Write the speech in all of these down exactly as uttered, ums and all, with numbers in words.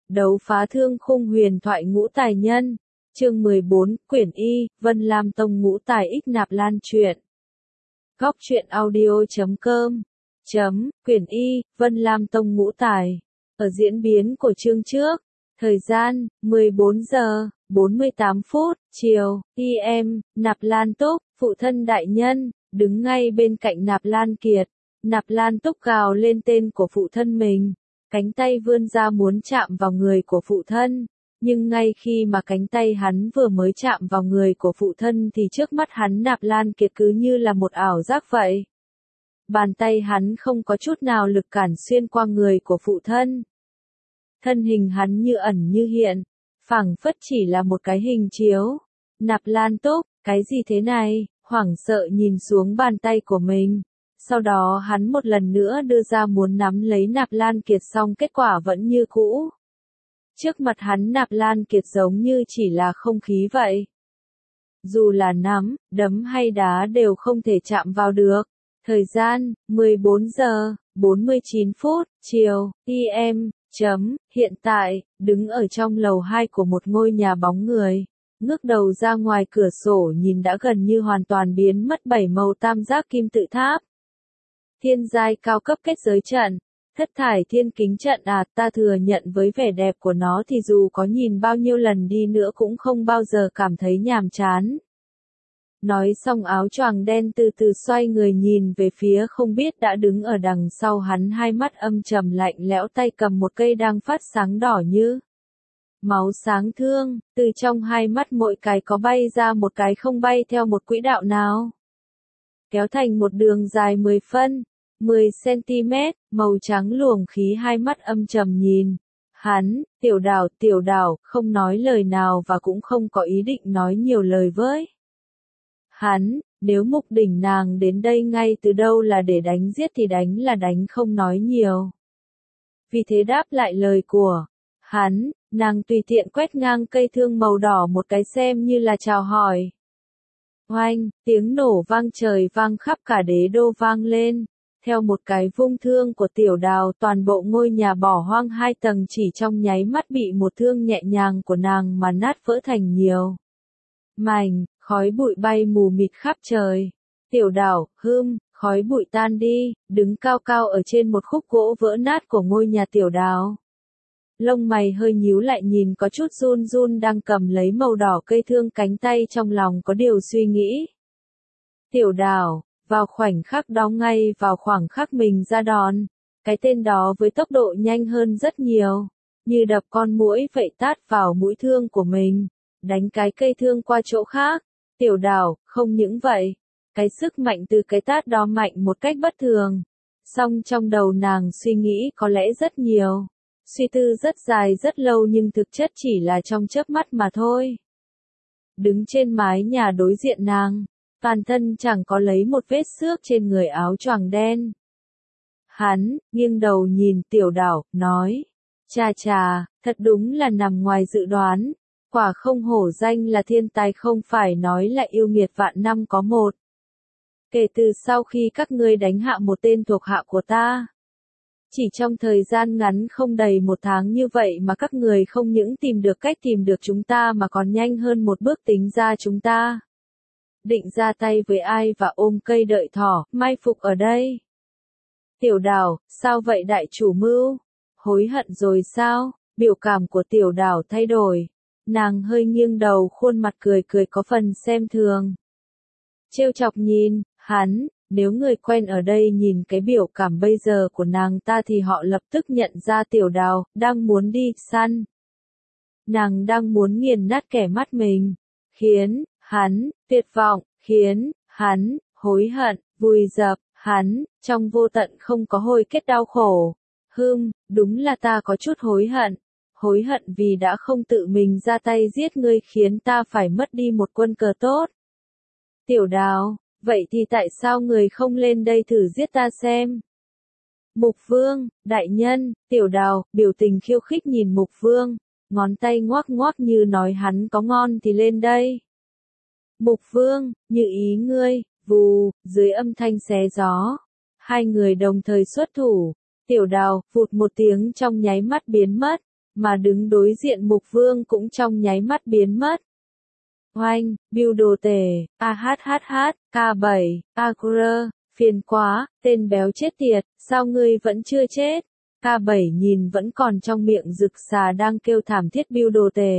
Đấu phá thương khung huyền thoại ngũ tài nhân. Chương mười bốn, quyển Y, Vân Lam Tông ngũ tài ích nạp lan truyện. Góc truyện audio chấm com. Chấm, quyển Y, Vân Lam Tông ngũ tài. Ở diễn biến của chương trước. Thời gian, mười bốn giờ, bốn mươi tám phút, chiều, pê em, Nạp Lan Túc, phụ thân đại nhân, đứng ngay bên cạnh Nạp Lan Kiệt. Nạp Lan Túc gào lên tên của phụ thân mình. Cánh tay vươn ra muốn chạm vào người của phụ thân, nhưng ngay khi mà cánh tay hắn vừa mới chạm vào người của phụ thân thì trước mắt hắn Nạp Lan Kiệt cứ như là một ảo giác vậy. Bàn tay hắn không có chút nào lực cản xuyên qua người của phụ thân. Thân hình hắn như ẩn như hiện, phảng phất chỉ là một cái hình chiếu. Nạp Lan Túc, cái gì thế này? Hoảng sợ nhìn xuống bàn tay của mình. Sau đó hắn một lần nữa đưa ra muốn nắm lấy Nạp Lan Kiệt xong kết quả vẫn như cũ. Trước mặt hắn Nạp Lan Kiệt giống như chỉ là không khí vậy. Dù là nắm, đấm hay đá đều không thể chạm vào được. Thời gian, mười bốn giờ, bốn mươi chín phút, chiều, pê em, chấm, hiện tại, đứng ở trong lầu hai của một ngôi nhà bóng người. Ngước đầu ra ngoài cửa sổ nhìn đã gần như hoàn toàn biến mất bảy màu tam giác kim tự tháp. Thiên giai cao cấp kết giới trận, thất thải thiên kính trận à, ta thừa nhận với vẻ đẹp của nó thì dù có nhìn bao nhiêu lần đi nữa cũng không bao giờ cảm thấy nhàm chán. Nói xong áo choàng đen từ từ xoay người nhìn về phía không biết đã đứng ở đằng sau hắn, hai mắt âm trầm lạnh lẽo, tay cầm một cây đang phát sáng đỏ như máu sáng thương, từ trong hai mắt mỗi cái có bay ra một cái không bay theo một quỹ đạo nào. Kéo thành một đường dài mười phân, mười xăng-ti-mét, màu trắng luồng khí, hai mắt âm trầm nhìn. Hắn, tiểu đảo, tiểu đảo, không nói lời nào và cũng không có ý định nói nhiều lời với hắn. Nếu Mục Đỉnh nàng đến đây ngay từ đâu là để đánh giết thì đánh là đánh, không nói nhiều. Vì thế đáp lại lời của hắn, nàng tùy tiện quét ngang cây thương màu đỏ một cái xem như là chào hỏi. Oanh, tiếng nổ vang trời vang khắp cả đế đô vang lên. Theo một cái vung thương của tiểu đào, toàn bộ ngôi nhà bỏ hoang hai tầng chỉ trong nháy mắt bị một thương nhẹ nhàng của nàng mà nát vỡ thành nhiều mảnh, khói bụi bay mù mịt khắp trời. Tiểu đào, hưm, khói bụi tan đi, đứng cao cao ở trên một khúc gỗ vỡ nát của ngôi nhà tiểu đào. Lông mày hơi nhíu lại nhìn có chút run run đang cầm lấy màu đỏ cây thương cánh tay, trong lòng có điều suy nghĩ. Tiểu đào, vào khoảnh khắc đó, ngay vào khoảng khắc mình ra đòn, cái tên đó với tốc độ nhanh hơn rất nhiều, như đập con muỗi vậy tát vào mũi thương của mình, đánh cái cây thương qua chỗ khác. Tiểu đào, không những vậy, cái sức mạnh từ cái tát đó mạnh một cách bất thường. Song trong đầu nàng suy nghĩ có lẽ rất nhiều. Suy tư rất dài rất lâu nhưng thực chất chỉ là trong chớp mắt mà thôi. Đứng trên mái nhà đối diện nàng, toàn thân chẳng có lấy một vết xước trên người áo choàng đen. Hắn, nghiêng đầu nhìn tiểu đảo, nói, chà chà, thật đúng là nằm ngoài dự đoán, quả không hổ danh là thiên tài, không phải nói là yêu nghiệt vạn năm có một. Kể từ sau khi các ngươi đánh hạ một tên thuộc hạ của ta, chỉ trong thời gian ngắn không đầy một tháng như vậy mà các người không những tìm được cách tìm được chúng ta mà còn nhanh hơn một bước tính ra chúng ta định ra tay với ai và ôm cây đợi thỏ, mai phục ở đây. Tiểu đào, sao vậy đại chủ mưu? Hối hận rồi sao? Biểu cảm của tiểu đào thay đổi. Nàng hơi nghiêng đầu, khuôn mặt cười cười có phần xem thường. Trêu chọc nhìn, hắn. Nếu người quen ở đây nhìn cái biểu cảm bây giờ của nàng ta thì họ lập tức nhận ra tiểu đào đang muốn đi săn. Nàng đang muốn nghiền nát kẻ mắt mình, khiến hắn tuyệt vọng, khiến hắn hối hận, vùi dập hắn trong vô tận không có hồi kết đau khổ. Hừm, đúng là ta có chút hối hận. Hối hận vì đã không tự mình ra tay giết ngươi, khiến ta phải mất đi một quân cờ tốt. Tiểu đào, vậy thì tại sao người không lên đây thử giết ta xem? Mục Vương, đại nhân, tiểu đào, biểu tình khiêu khích nhìn Mục Vương, ngón tay ngoác ngoác như nói hắn có ngon thì lên đây. Mục Vương, như ý ngươi, vù, dưới âm thanh xé gió. Hai người đồng thời xuất thủ, tiểu đào, phụt một tiếng trong nháy mắt biến mất, mà đứng đối diện Mục Vương cũng trong nháy mắt biến mất. Oanh, Bưu Đồ Tể, a hát hát hát, ca bảy, Agura, phiền quá, tên béo chết tiệt, sao ngươi vẫn chưa chết? ca bảy nhìn vẫn còn trong miệng rực xà đang kêu thảm thiết Bưu Đồ Tể.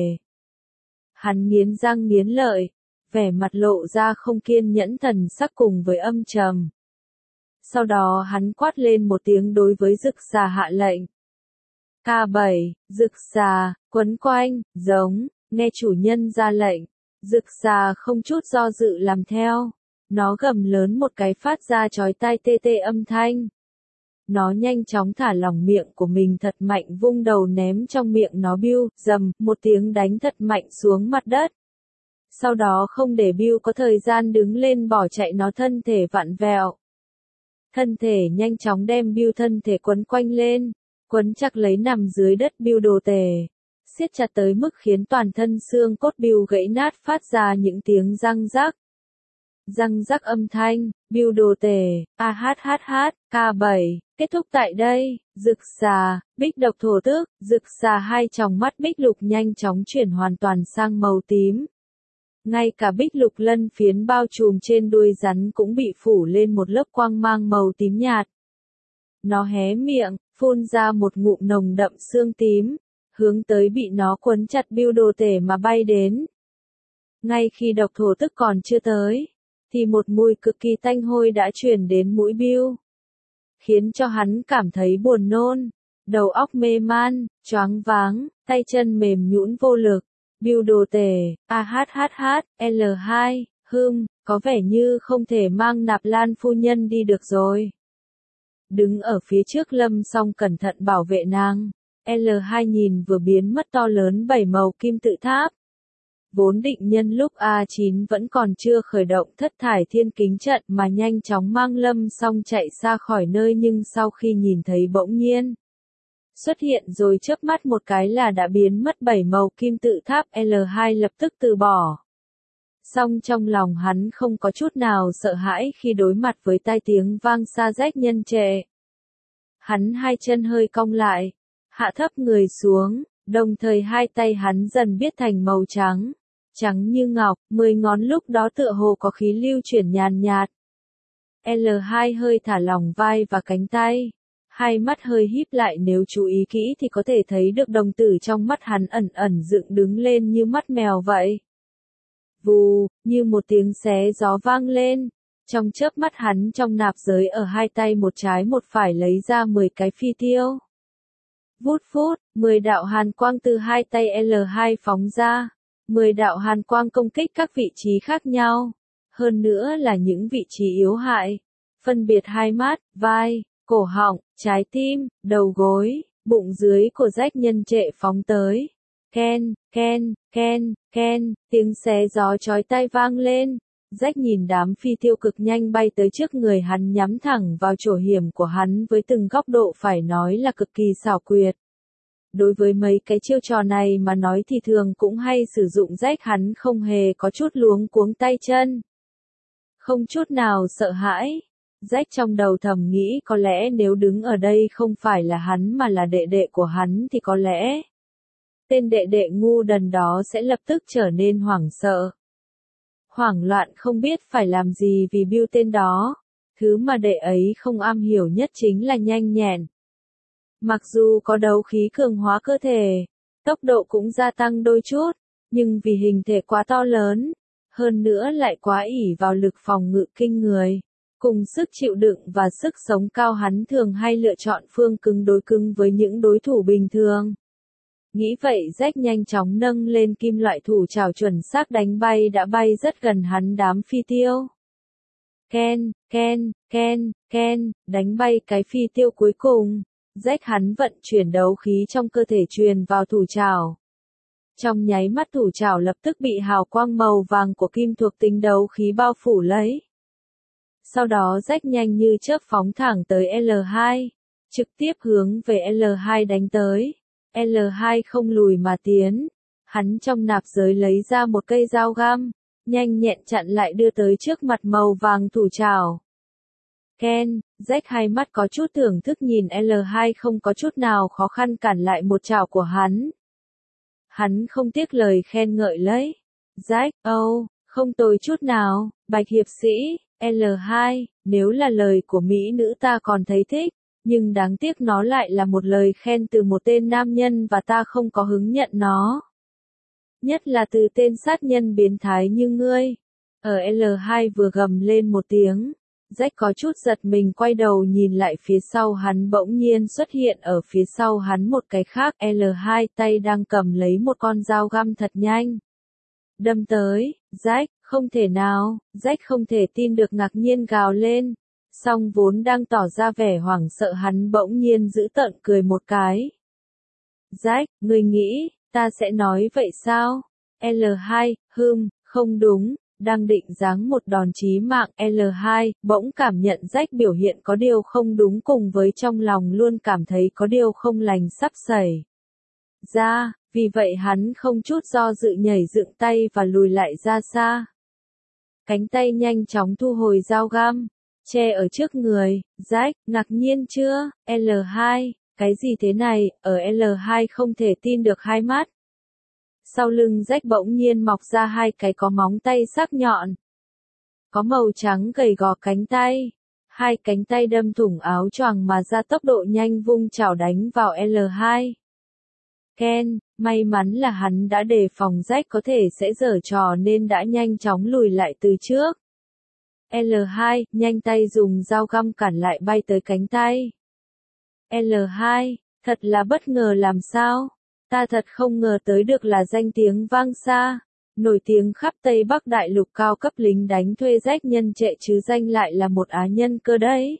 Hắn nghiến răng nghiến lợi, vẻ mặt lộ ra không kiên nhẫn thần sắc cùng với âm trầm. Sau đó hắn quát lên một tiếng đối với rực xà hạ lệnh. ca bảy, rực xà, quấn quanh, giống, nghe chủ nhân ra lệnh. Rực xà không chút do dự làm theo. Nó gầm lớn một cái phát ra chói tai tê tê âm thanh. Nó nhanh chóng thả lỏng miệng của mình thật mạnh vung đầu ném trong miệng nó Bưu, dầm, một tiếng đánh thật mạnh xuống mặt đất. Sau đó không để Bưu có thời gian đứng lên bỏ chạy nó thân thể vặn vẹo. Thân thể nhanh chóng đem Bưu thân thể quấn quanh lên, quấn chặt lấy nằm dưới đất Bưu Đồ Tể. Siết chặt tới mức khiến toàn thân xương cốt Bưu gãy nát phát ra những tiếng răng rắc. Răng rắc âm thanh, Bưu Đồ Tể, a hát hát hát, ca bảy, kết thúc tại đây, rực xà, bích độc thổ tước, rực xà hai tròng mắt bích lục nhanh chóng chuyển hoàn toàn sang màu tím. Ngay cả bích lục lân phiến bao trùm trên đuôi rắn cũng bị phủ lên một lớp quang mang màu tím nhạt. Nó hé miệng, phun ra một ngụm nồng đậm xương tím, hướng tới bị nó quấn chặt Bưu Đồ Tể mà bay đến. Ngay khi độc thổ tức còn chưa tới, thì một mùi cực kỳ tanh hôi đã truyền đến mũi Bưu, khiến cho hắn cảm thấy buồn nôn, đầu óc mê man, choáng váng, tay chân mềm nhũn vô lực. Bưu Đồ Tể, a hát hát hát, lờ hai, hừm, có vẻ như không thể mang Nạp Lan phu nhân đi được rồi. Đứng ở phía trước Lâm Song cẩn thận bảo vệ nàng. lờ hai nhìn vừa biến mất to lớn bảy màu kim tự tháp. Vốn định nhân lúc A chín vẫn còn chưa khởi động thất thải thiên kính trận mà nhanh chóng mang Lâm Song chạy xa khỏi nơi, nhưng sau khi nhìn thấy bỗng nhiên xuất hiện rồi chớp mắt một cái là đã biến mất bảy màu kim tự tháp, lờ hai lập tức từ bỏ. Song trong lòng hắn không có chút nào sợ hãi khi đối mặt với tai tiếng vang xa rách nhân trệ. Hắn hai chân hơi cong lại, hạ thấp người xuống, đồng thời hai tay hắn dần biến thành màu trắng, trắng như ngọc, mười ngón lúc đó tựa hồ có khí lưu chuyển nhàn nhạt. lờ hai hơi thả lỏng vai và cánh tay, hai mắt hơi híp lại, nếu chú ý kỹ thì có thể thấy được đồng tử trong mắt hắn ẩn ẩn dựng đứng lên như mắt mèo vậy. Vù, như một tiếng xé gió vang lên. Trong chớp mắt hắn trong nạp giới ở hai tay một trái một phải lấy ra mười cái phi tiêu. Vút phút, mười đạo hàn quang từ hai tay lờ hai phóng ra. mười đạo hàn quang công kích các vị trí khác nhau. Hơn nữa là những vị trí yếu hại. Phân biệt hai mắt, vai, cổ họng, trái tim, đầu gối, bụng dưới của rách nhân trệ phóng tới. Ken, ken, ken, ken, tiếng xé gió chói tai vang lên. Rách nhìn đám phi tiêu cực nhanh bay tới trước người hắn, nhắm thẳng vào chỗ hiểm của hắn với từng góc độ phải nói là cực kỳ xảo quyệt. Đối với mấy cái chiêu trò này mà nói thì thường cũng hay sử dụng, rách hắn không hề có chút luống cuống tay chân. Không chút nào sợ hãi. Rách trong đầu thầm nghĩ có lẽ nếu đứng ở đây không phải là hắn mà là đệ đệ của hắn thì có lẽ tên đệ đệ ngu đần đó sẽ lập tức trở nên hoảng sợ. Hoảng loạn không biết phải làm gì vì Bưu tên đó. Thứ mà đệ ấy không am hiểu nhất chính là nhanh nhẹn. Mặc dù có đấu khí cường hóa cơ thể, tốc độ cũng gia tăng đôi chút, nhưng vì hình thể quá to lớn, hơn nữa lại quá ỷ vào lực phòng ngự kinh người, cùng sức chịu đựng và sức sống cao, hắn thường hay lựa chọn phương cứng đối cứng với những đối thủ bình thường. Nghĩ vậy rách nhanh chóng nâng lên kim loại thủ trảo chuẩn xác đánh bay đã bay rất gần hắn đám phi tiêu. Ken, ken, ken, ken, đánh bay cái phi tiêu cuối cùng. Rách hắn vận chuyển đấu khí trong cơ thể truyền vào thủ trảo. Trong nháy mắt thủ trảo lập tức bị hào quang màu vàng của kim thuộc tính đấu khí bao phủ lấy. Sau đó rách nhanh như chớp phóng thẳng tới lờ hai, trực tiếp hướng về lờ hai đánh tới. lờ hai không lùi mà tiến, hắn trong nạp giới lấy ra một cây dao găm, nhanh nhẹn chặn lại đưa tới trước mặt màu vàng thủ trảo. Ken, Jack hai mắt có chút thưởng thức nhìn L hai không có chút nào khó khăn cản lại một chảo của hắn. Hắn không tiếc lời khen ngợi lấy. Jack, oh, không tồi chút nào, Bạch hiệp sĩ, L hai, nếu là lời của mỹ nữ ta còn thấy thích, nhưng đáng tiếc nó lại là một lời khen từ một tên nam nhân và ta không có hứng nhận nó. Nhất là từ tên sát nhân biến thái như ngươi. Ở L hai vừa gầm lên một tiếng. Jack có chút giật mình quay đầu nhìn lại phía sau hắn bỗng nhiên xuất hiện ở phía sau hắn một cái khác L hai tay đang cầm lấy một con dao găm thật nhanh. Đâm tới, Jack, không thể nào, Jack không thể tin được ngạc nhiên gào lên. Song vốn đang tỏ ra vẻ hoảng sợ hắn bỗng nhiên giữ tợn cười một cái. Jack, ngươi nghĩ, ta sẽ nói vậy sao? L hai, hừm, không đúng. Đang định giáng một đòn chí mạng L hai, bỗng cảm nhận Jack biểu hiện có điều không đúng cùng với trong lòng luôn cảm thấy có điều không lành sắp xảy ra, vì vậy hắn không chút do dự nhảy dựng tay và lùi lại ra xa. Cánh tay nhanh chóng thu hồi dao găm, che ở trước người, Jack, ngạc nhiên chưa, L hai, cái gì thế này, ở L hai không thể tin được hai mắt. Sau lưng Jack bỗng nhiên mọc ra hai cái có móng tay sắc nhọn. Có màu trắng gầy gò cánh tay. Hai cánh tay đâm thủng áo choàng mà ra tốc độ nhanh vung chảo đánh vào L hai. Ken, may mắn là hắn đã đề phòng Jack có thể sẽ giở trò nên đã nhanh chóng lùi lại từ trước. L hai, nhanh tay dùng dao găm cản lại bay tới cánh tay. L hai, thật là bất ngờ làm sao? Ta thật không ngờ tới được là danh tiếng vang xa, nổi tiếng khắp Tây Bắc Đại Lục cao cấp lính đánh thuê Jack nhân trệ chứ danh lại là một á nhân cơ đấy.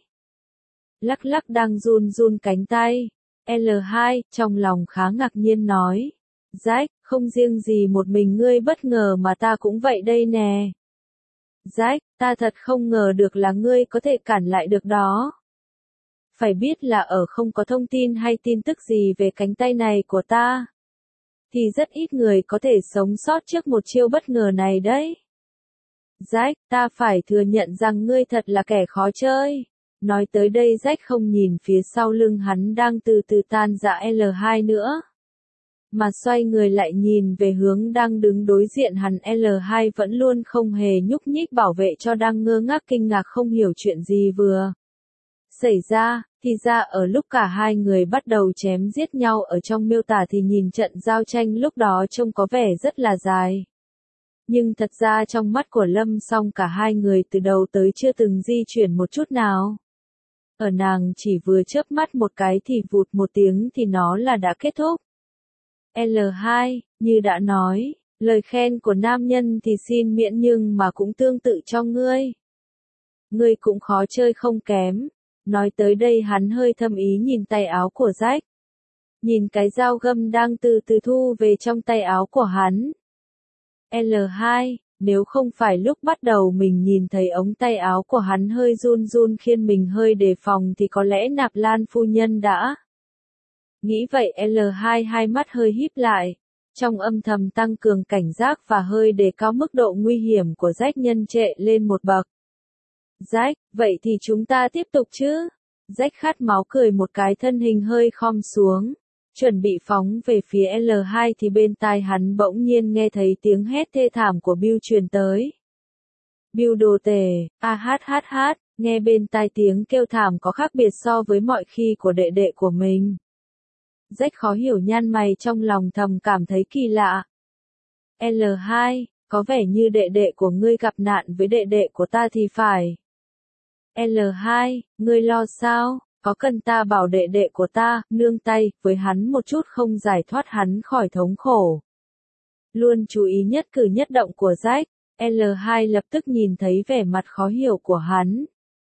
Lắc lắc đang run run cánh tay, L hai, trong lòng khá ngạc nhiên nói. Jack, không riêng gì một mình ngươi bất ngờ mà ta cũng vậy đây nè. Jack, ta thật không ngờ được là ngươi có thể cản lại được đó. Phải biết là ở không có thông tin hay tin tức gì về cánh tay này của ta, thì rất ít người có thể sống sót trước một chiêu bất ngờ này đấy. Jack, ta phải thừa nhận rằng ngươi thật là kẻ khó chơi. Nói tới đây Jack không nhìn phía sau lưng hắn đang từ từ tan rã L hai nữa, mà xoay người lại nhìn về hướng đang đứng đối diện hắn. L hai vẫn luôn không hề nhúc nhích bảo vệ cho đang ngơ ngác kinh ngạc không hiểu chuyện gì vừa xảy ra. Thì ra ở lúc cả hai người bắt đầu chém giết nhau ở trong miêu tả thì nhìn trận giao tranh lúc đó trông có vẻ rất là dài. Nhưng thật ra trong mắt của Lâm Song cả hai người từ đầu tới chưa từng di chuyển một chút nào. Ở nàng chỉ vừa chớp mắt một cái thì vụt một tiếng thì nó là đã kết thúc. L hai, như đã nói, lời khen của nam nhân thì xin miễn nhưng mà cũng tương tự cho ngươi. Ngươi cũng khó chơi không kém. Nói tới đây hắn hơi thâm ý nhìn tay áo của Jack. Nhìn cái dao găm đang từ từ thu về trong tay áo của hắn. L hai, nếu không phải lúc bắt đầu mình nhìn thấy ống tay áo của hắn hơi run run khiến mình hơi đề phòng thì có lẽ Nạp Lan phu nhân đã. Nghĩ vậy L hai hai mắt hơi híp lại. Trong âm thầm tăng cường cảnh giác và hơi đề cao mức độ nguy hiểm của Jack nhân trệ lên một bậc. Jack, vậy thì chúng ta tiếp tục chứ? Jack khát máu cười một cái thân hình hơi khom xuống. Chuẩn bị phóng về phía L hai thì bên tai hắn bỗng nhiên nghe thấy tiếng hét thê thảm của Bill truyền tới. Bill đồ tể, a hát hát hát, nghe bên tai tiếng kêu thảm có khác biệt so với mọi khi của đệ đệ của mình. Jack khó hiểu nhăn mày trong lòng thầm cảm thấy kỳ lạ. L hai, có vẻ như đệ đệ của ngươi gặp nạn với đệ đệ của ta thì phải. L hai, ngươi lo sao, có cần ta bảo đệ đệ của ta, nương tay, với hắn một chút không giải thoát hắn khỏi thống khổ. Luôn chú ý nhất cử nhất động của Jack, L hai lập tức nhìn thấy vẻ mặt khó hiểu của hắn.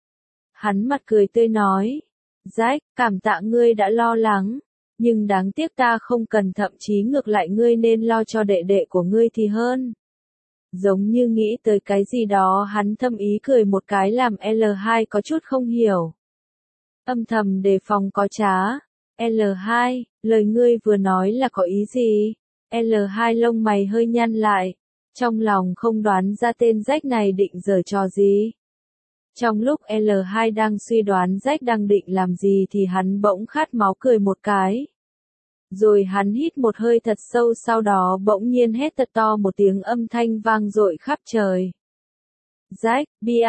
Hắn mặt cười tươi nói, Jack, cảm tạ ngươi đã lo lắng, nhưng đáng tiếc ta không cần, thậm chí ngược lại ngươi nên lo cho đệ đệ của ngươi thì hơn. Giống như nghĩ tới cái gì đó hắn thâm ý cười một cái làm L hai có chút không hiểu. Âm thầm đề phòng có trá. L hai, lời ngươi vừa nói là có ý gì? L hai lông mày hơi nhăn lại. Trong lòng không đoán ra tên Jack này định giở trò gì. Trong lúc L hai đang suy đoán Jack đang định làm gì thì hắn bỗng khát máu cười một cái. Rồi hắn hít một hơi thật sâu, sau đó bỗng nhiên hét thật to một tiếng, âm thanh vang dội khắp trời. Jack,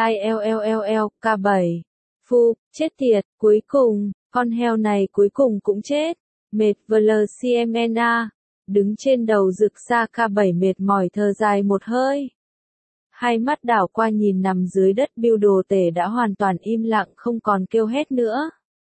Bill, K bảy. Phu, chết tiệt, cuối cùng, con heo này cuối cùng cũng chết. Mệt vlcmna. Đứng trên đầu rực xa K bảy mệt mỏi thở dài một hơi. Hai mắt đảo qua nhìn nằm dưới đất Bill đồ tể đã hoàn toàn im lặng, không còn kêu hét nữa.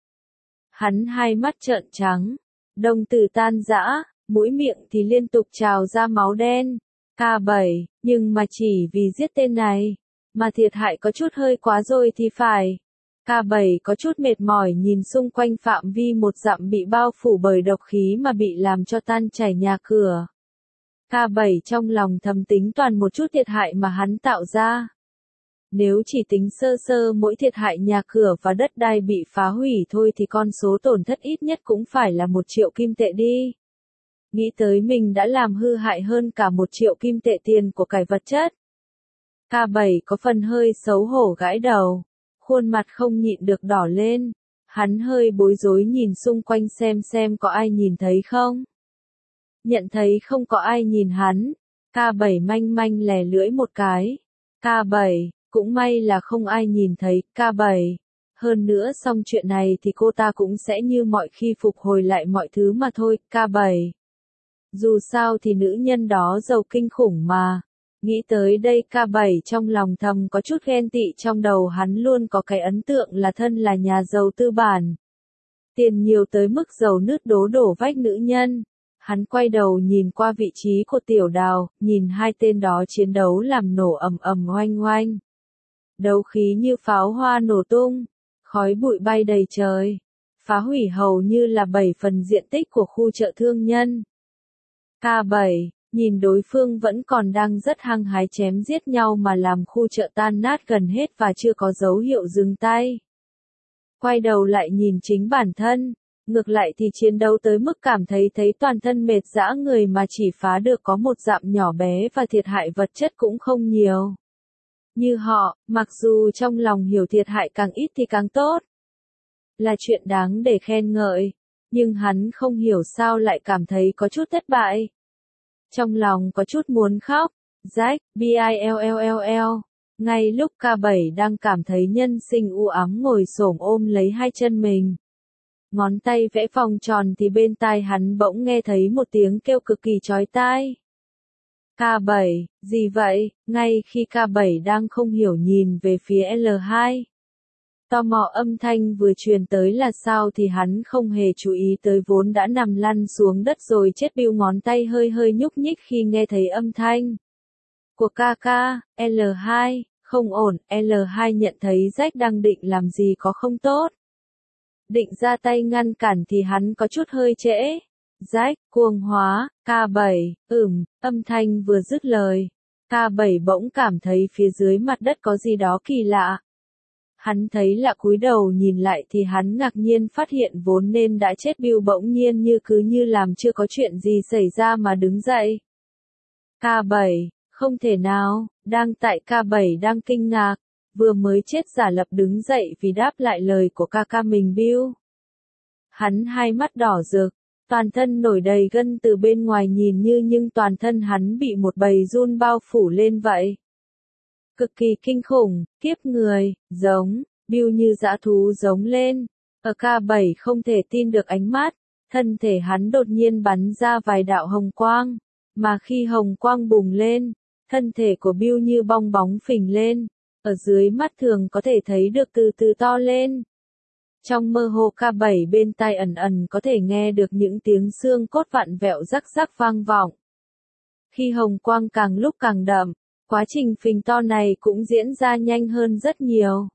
Hắn hai mắt trợn trắng, đồng tử tan rã, mũi miệng thì liên tục trào ra máu đen. K bảy, nhưng mà chỉ vì giết tên này, mà thiệt hại có chút hơi quá rồi thì phải. K bảy có chút mệt mỏi nhìn xung quanh phạm vi một dặm bị bao phủ bởi độc khí mà bị làm cho tan chảy nhà cửa. K bảy trong lòng thầm tính toàn một chút thiệt hại mà hắn tạo ra. Nếu chỉ tính sơ sơ mỗi thiệt hại nhà cửa và đất đai bị phá hủy thôi thì con số tổn thất ít nhất cũng phải là một triệu kim tệ đi. Nghĩ tới mình đã làm hư hại hơn cả một triệu kim tệ tiền của cải vật chất. K bảy có phần hơi xấu hổ gãi đầu, khuôn mặt không nhịn được đỏ lên, hắn hơi bối rối nhìn xung quanh xem xem có ai nhìn thấy không. Nhận thấy không có ai nhìn hắn, K bảy manh manh lè lưỡi một cái. K bảy, cũng may là không ai nhìn thấy, K bảy. Hơn nữa xong chuyện này thì cô ta cũng sẽ như mọi khi phục hồi lại mọi thứ mà thôi, K bảy. Dù sao thì nữ nhân đó giàu kinh khủng mà. Nghĩ tới đây K bảy trong lòng thầm có chút ghen tị, trong đầu hắn luôn có cái ấn tượng là thân là nhà giàu tư bản. Tiền nhiều tới mức giàu nứt đố đổ vách nữ nhân. Hắn quay đầu nhìn qua vị trí của Tiểu Đào, nhìn hai tên đó chiến đấu làm nổ ầm ầm oanh oanh. Đấu khí như pháo hoa nổ tung, khói bụi bay đầy trời, phá hủy hầu như là bảy phần diện tích của khu chợ thương nhân. K bảy, nhìn đối phương vẫn còn đang rất hăng hái chém giết nhau mà làm khu chợ tan nát gần hết và chưa có dấu hiệu dừng tay. Quay đầu lại nhìn chính bản thân. Ngược lại thì chiến đấu tới mức cảm thấy thấy toàn thân mệt rã người mà chỉ phá được có một dặm nhỏ bé và thiệt hại vật chất cũng không nhiều. Như họ, mặc dù trong lòng hiểu thiệt hại càng ít thì càng tốt. Là chuyện đáng để khen ngợi, nhưng hắn không hiểu sao lại cảm thấy có chút thất bại. Trong lòng có chút muốn khóc, Jack, Bill. Ngay lúc K bảy đang cảm thấy nhân sinh u ám ngồi xổm ôm lấy hai chân mình. Ngón tay vẽ vòng tròn thì bên tai hắn bỗng nghe thấy một tiếng kêu cực kỳ chói tai. K bảy, gì vậy? Ngay khi K bảy đang không hiểu nhìn về phía L hai. Tò mò âm thanh vừa truyền tới là sao thì hắn không hề chú ý tới vốn đã nằm lăn xuống đất rồi chết Bill, ngón tay hơi hơi nhúc nhích khi nghe thấy âm thanh của ca ca. L hai, không ổn, L hai nhận thấy Jack đang định làm gì có không tốt. Định ra tay ngăn cản thì hắn có chút hơi trễ. Jack, cuồng hóa, K bảy, ừm, âm thanh vừa dứt lời. K bảy bỗng cảm thấy phía dưới mặt đất có gì đó kỳ lạ. Hắn thấy lạ cúi đầu nhìn lại thì hắn ngạc nhiên phát hiện vốn nên đã chết Bill bỗng nhiên như cứ như làm chưa có chuyện gì xảy ra mà đứng dậy. K bảy, không thể nào, đang tại K bảy đang kinh ngạc. Vừa mới chết giả lập đứng dậy vì đáp lại lời của ca ca mình Bill. Hắn hai mắt đỏ rực, toàn thân nổi đầy gân từ bên ngoài nhìn như nhưng toàn thân hắn bị một bầy giun bao phủ lên vậy. Cực kỳ kinh khủng, kiếp người, giống, Bill như dã thú giống lên. Ở K bảy không thể tin được ánh mắt, thân thể hắn đột nhiên bắn ra vài đạo hồng quang, mà khi hồng quang bùng lên, thân thể của Bill như bong bóng phình lên. Ở dưới mắt thường có thể thấy được từ từ to lên. Trong mơ hồ K bảy bên tai ẩn ẩn có thể nghe được những tiếng xương cốt vặn vẹo rắc rắc vang vọng. Khi hồng quang càng lúc càng đậm, quá trình phình to này cũng diễn ra nhanh hơn rất nhiều.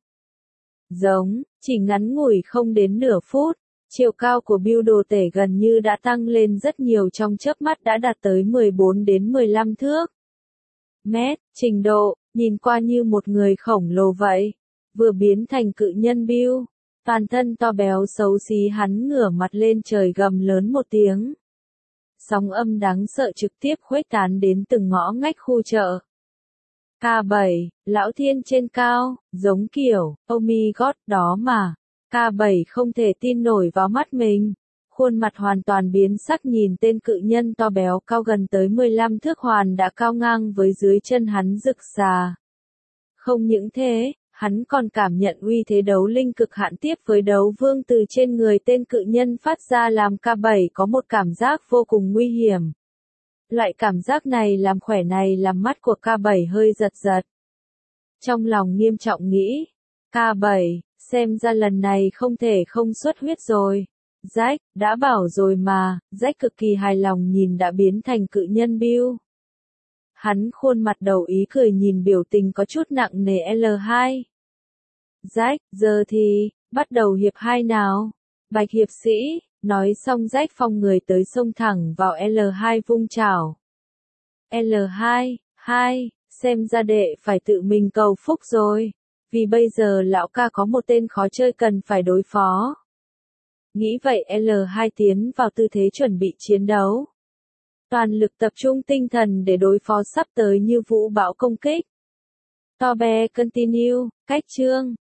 Giống, chỉ ngắn ngủi không đến nửa phút, chiều cao của Bill đồ tể gần như đã tăng lên rất nhiều, trong chớp mắt đã đạt tới mười bốn đến mười lăm thước. Mét, trình độ, nhìn qua như một người khổng lồ vậy. Vừa biến thành cự nhân Bill, toàn thân to béo xấu xí hắn ngửa mặt lên trời gầm lớn một tiếng. Sóng âm đáng sợ trực tiếp khuếch tán đến từng ngõ ngách khu chợ. K bảy, lão thiên trên cao, giống kiểu, oh my god, đó mà. K bảy không thể tin nổi vào mắt mình. Khuôn mặt hoàn toàn biến sắc nhìn tên cự nhân to béo cao gần tới mười lăm thước hoàn đã cao ngang với dưới chân hắn rực xà. Không những thế, hắn còn cảm nhận uy thế đấu linh cực hạn tiếp với đấu vương từ trên người tên cự nhân phát ra làm K bảy có một cảm giác vô cùng nguy hiểm. Loại cảm giác này làm khỏe này làm mắt của K bảy hơi giật giật. Trong lòng nghiêm trọng nghĩ, K bảy, xem ra lần này không thể không xuất huyết rồi. Jack, đã bảo rồi mà, Jack cực kỳ hài lòng nhìn đã biến thành cự nhân Bill. Hắn khuôn mặt đầu ý cười nhìn biểu tình có chút nặng nề L hai. Jack, giờ thì, bắt đầu hiệp hai nào. Bạch hiệp sĩ, nói xong Jack phong người tới xông thẳng vào L hai vung chảo. L hai, hai, xem ra đệ phải tự mình cầu phúc rồi. Vì bây giờ lão ca có một tên khó chơi cần phải đối phó. Nghĩ vậy L hai tiến vào tư thế chuẩn bị chiến đấu. Toàn lực tập trung tinh thần để đối phó sắp tới như vũ bão công kích. To bé continue, cách chương.